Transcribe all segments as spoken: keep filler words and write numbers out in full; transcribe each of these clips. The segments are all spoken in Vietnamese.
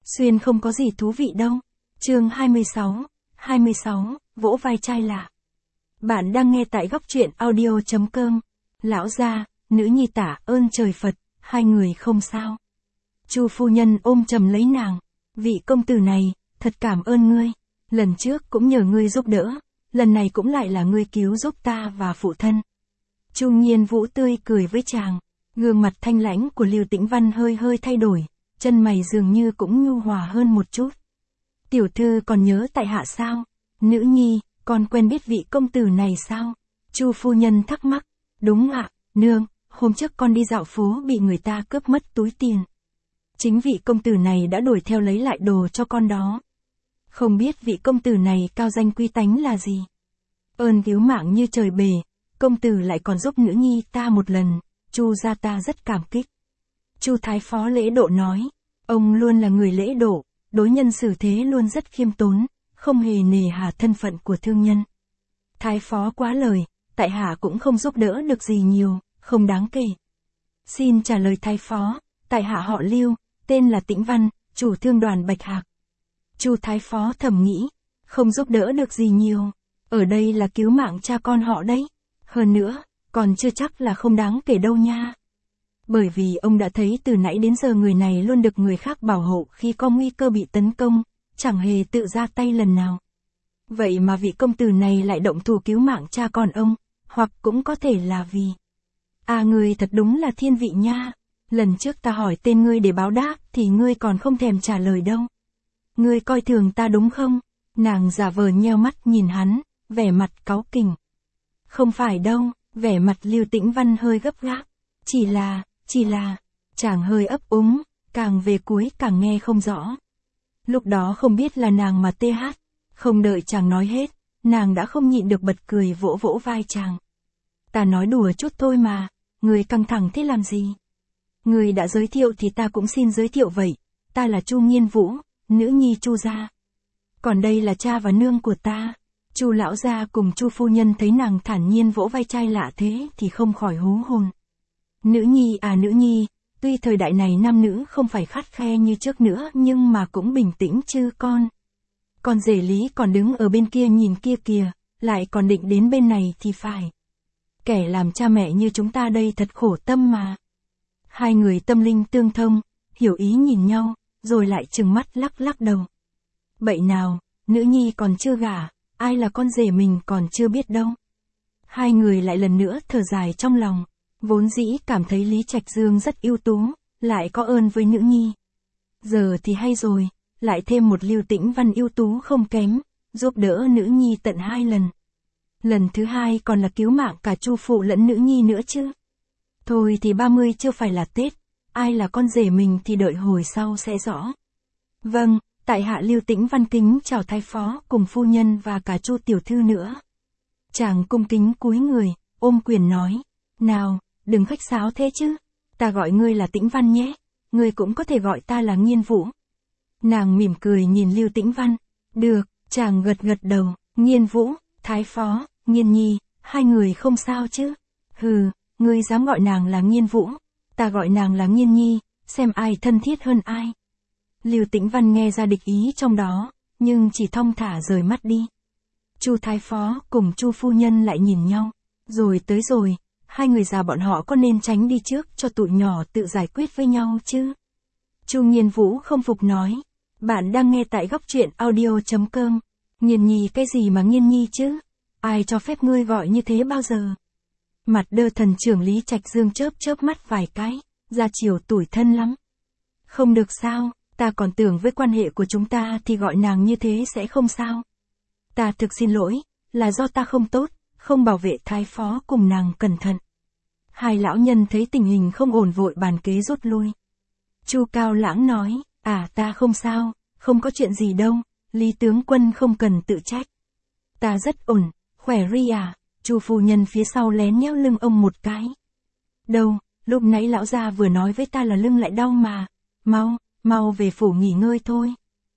Xuyên không có gì thú vị đâu. Chương hai mươi sáu, hai mươi sáu, vỗ vai trai lạ. Bạn đang nghe tại góc truyện audio chấm com. Lão gia, nữ nhi tạ ơn trời Phật, hai người không sao. Chu phu nhân ôm chầm lấy nàng. Vị công tử này, thật cảm ơn ngươi. Lần trước cũng nhờ ngươi giúp đỡ, lần này cũng lại là ngươi cứu giúp ta và phụ thân. Chu Nhiên Vũ tươi cười với chàng. Gương mặt thanh lãnh của Lưu Tĩnh Văn hơi hơi thay đổi, chân mày dường như cũng nhu hòa hơn một chút. Tiểu thư còn nhớ tại hạ sao? Nữ nhi, còn quen biết vị công tử này sao? Chu phu nhân thắc mắc. Đúng ạ, nương, hôm trước con đi dạo phố bị người ta cướp mất túi tiền. Chính vị công tử này đã đuổi theo lấy lại đồ cho con đó. Không biết vị công tử này cao danh quý tánh là gì? Ơn cứu mạng như trời bề, công tử lại còn giúp nữ nhi ta một lần, Chu gia ta rất cảm kích. Chu thái phó lễ độ nói, ông luôn là người lễ độ, đối nhân xử thế luôn rất khiêm tốn, không hề nề hà thân phận của thương nhân. Thái phó quá lời, tại hạ cũng không giúp đỡ được gì nhiều, không đáng kể. Xin trả lời thái phó, tại hạ họ Lưu, tên là Tĩnh Văn, chủ thương đoàn Bạch Hạc. Chu thái phó thầm nghĩ, không giúp đỡ được gì nhiều, ở đây là cứu mạng cha con họ đấy. Hơn nữa, còn chưa chắc là không đáng kể đâu nha. Bởi vì ông đã thấy từ nãy đến giờ người này luôn được người khác bảo hộ khi có nguy cơ bị tấn công, chẳng hề tự ra tay lần nào. Vậy mà vị công tử này lại động thủ cứu mạng cha con ông, hoặc cũng có thể là vì... À ngươi thật đúng là thiên vị nha, lần trước ta hỏi tên ngươi để báo đáp thì ngươi còn không thèm trả lời đâu. Ngươi coi thường ta đúng không? Nàng giả vờ nheo mắt nhìn hắn, vẻ mặt cáu kỉnh. Không phải đâu, vẻ mặt Lưu Tĩnh Văn hơi gấp gáp. Chỉ là, chỉ là, chàng hơi ấp úng, càng về cuối càng nghe không rõ. Lúc đó không biết là nàng mà tê hát, không đợi chàng nói hết, nàng đã không nhịn được bật cười vỗ vỗ vai chàng. Ta nói đùa chút thôi mà, người căng thẳng thế làm gì? Người đã giới thiệu thì ta cũng xin giới thiệu vậy, ta là Chu Nhiên Vũ, nữ nhi Chu gia. Còn đây là cha và nương của ta. Chu lão gia cùng Chu phu nhân thấy nàng thản nhiên vỗ vai trai lạ thế thì không khỏi hú hồn. Nữ nhi à nữ nhi, tuy thời đại này nam nữ không phải khắt khe như trước nữa nhưng mà cũng bình tĩnh chứ con. Con rể Lý còn đứng ở bên kia nhìn kia kìa, lại còn định đến bên này thì phải. Kẻ làm cha mẹ như chúng ta đây thật khổ tâm mà. Hai người tâm linh tương thông, hiểu ý nhìn nhau, rồi lại trừng mắt lắc lắc đầu. Bậy nào, nữ nhi còn chưa gả, ai là con rể mình còn chưa biết đâu. Hai người lại lần nữa thở dài trong lòng, vốn dĩ cảm thấy Lý Trạch Dương rất ưu tú, lại có ơn với nữ nhi. Giờ thì hay rồi, lại thêm một Lưu Tĩnh Văn ưu tú không kém, giúp đỡ nữ nhi tận hai lần. Lần thứ hai còn là cứu mạng cả Chu phụ lẫn nữ nhi nữa chứ. Thôi thì ba mươi chưa phải là Tết, ai là con rể mình thì đợi hồi sau sẽ rõ. Vâng, tại hạ Lưu Tĩnh Văn kính chào thái phó cùng phu nhân và cả Chu tiểu thư nữa. Chàng cung kính cúi người, ôm quyền nói, nào, đừng khách sáo thế chứ, ta gọi ngươi là Tĩnh Văn nhé, ngươi cũng có thể gọi ta là Nhiên Vũ. Nàng mỉm cười nhìn Lưu Tĩnh Văn, được, chàng gật gật đầu, Nhiên Vũ, thái phó, Nhiên nhi, hai người không sao chứ. Hừ, ngươi dám gọi nàng là Nhiên Vũ, ta gọi nàng là Nhiên nhi, xem ai thân thiết hơn ai. Lưu Tĩnh Văn nghe ra địch ý trong đó, nhưng chỉ thong thả rời mắt đi. Chu thái phó cùng Chu phu nhân lại nhìn nhau, rồi tới rồi, hai người già bọn họ có nên tránh đi trước cho tụi nhỏ tự giải quyết với nhau chứ? Chu Nhiên Vũ không phục nói, bạn đang nghe tại góc truyện audio chấm com. Nhiên nhi cái gì mà Nhiên nhi chứ? Ai cho phép ngươi gọi như thế bao giờ? Mặt đơ thần trưởng Lý Trạch Dương chớp chớp mắt vài cái, ra chiều tủi thân lắm. Không được sao? Ta còn tưởng với quan hệ của chúng ta thì gọi nàng như thế sẽ không sao. Ta thực xin lỗi, là do ta không tốt, không bảo vệ thái phó cùng nàng cẩn thận. Hai lão nhân thấy tình hình không ổn vội bàn kế rút lui. Chu Cao Lãng nói, à ta không sao, không có chuyện gì đâu, Lý tướng quân không cần tự trách. Ta rất ổn, khỏe ri à, Chu phu nhân phía sau lén nhéo lưng ông một cái. Đâu, lúc nãy lão gia vừa nói với ta là lưng lại đau mà, mau. Mau về phủ nghỉ ngơi thôi.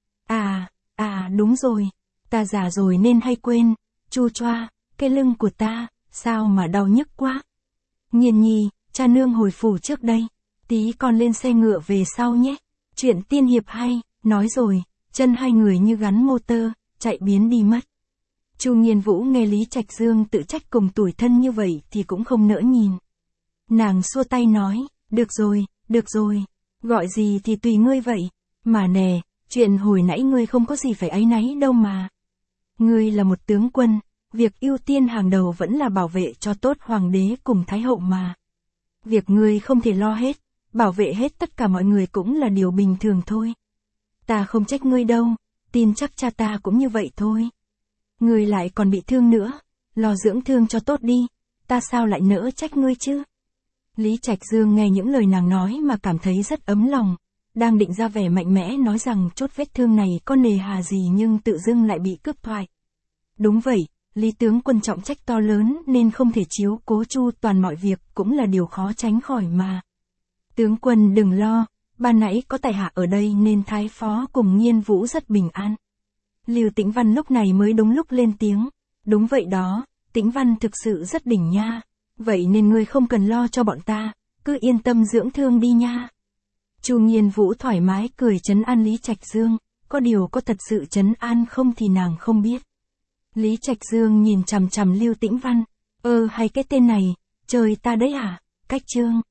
À, à đúng rồi, ta già rồi nên hay quên, Chu choa, cái lưng của ta, sao mà đau nhức quá. Nhiên nhi, cha nương hồi phủ trước đây, tí con lên xe ngựa về sau nhé. Chuyện tiên hiệp hay, Nói rồi, chân hai người như gắn motor, chạy biến đi mất. Chu Nghiên Vũ nghe Lý Trạch Dương tự trách cùng tủi thân như vậy thì cũng không nỡ nhìn. Nàng xua tay nói, được rồi, được rồi, gọi gì thì tùy ngươi vậy, mà nè, chuyện hồi nãy ngươi không có gì phải áy náy đâu mà. Ngươi là một tướng quân, việc ưu tiên hàng đầu vẫn là bảo vệ cho tốt hoàng đế cùng thái hậu mà. Việc ngươi không thể lo hết, bảo vệ hết tất cả mọi người cũng là điều bình thường thôi. Ta không trách ngươi đâu, tin chắc cha ta cũng như vậy thôi. Ngươi lại còn bị thương nữa, lo dưỡng thương cho tốt đi, ta sao lại nỡ trách ngươi chứ. Lý Trạch Dương nghe những lời nàng nói mà cảm thấy rất ấm lòng, đang định ra vẻ mạnh mẽ nói rằng chốt vết thương này có nề hà gì nhưng tự dưng lại bị cướp thoại. Đúng vậy, Lý tướng quân trọng trách to lớn nên không thể chiếu cố chu toàn mọi việc cũng là điều khó tránh khỏi mà. Tướng quân đừng lo, ban nãy có tại hạ ở đây nên thái phó cùng Nghiên Vũ rất bình an. Lưu Tĩnh Văn lúc này mới đúng lúc lên tiếng, đúng vậy đó, Tĩnh Văn thực sự rất đỉnh nha, vậy nên ngươi không cần lo cho bọn ta, cứ yên tâm dưỡng thương đi nha. Chu Nghiên Vũ thoải mái cười trấn an Lý Trạch Dương, có điều có thật sự trấn an không thì nàng không biết. Lý Trạch Dương nhìn chằm chằm Lưu Tĩnh Văn, ơ hay cái tên này, trời ta đấy à, cách trương.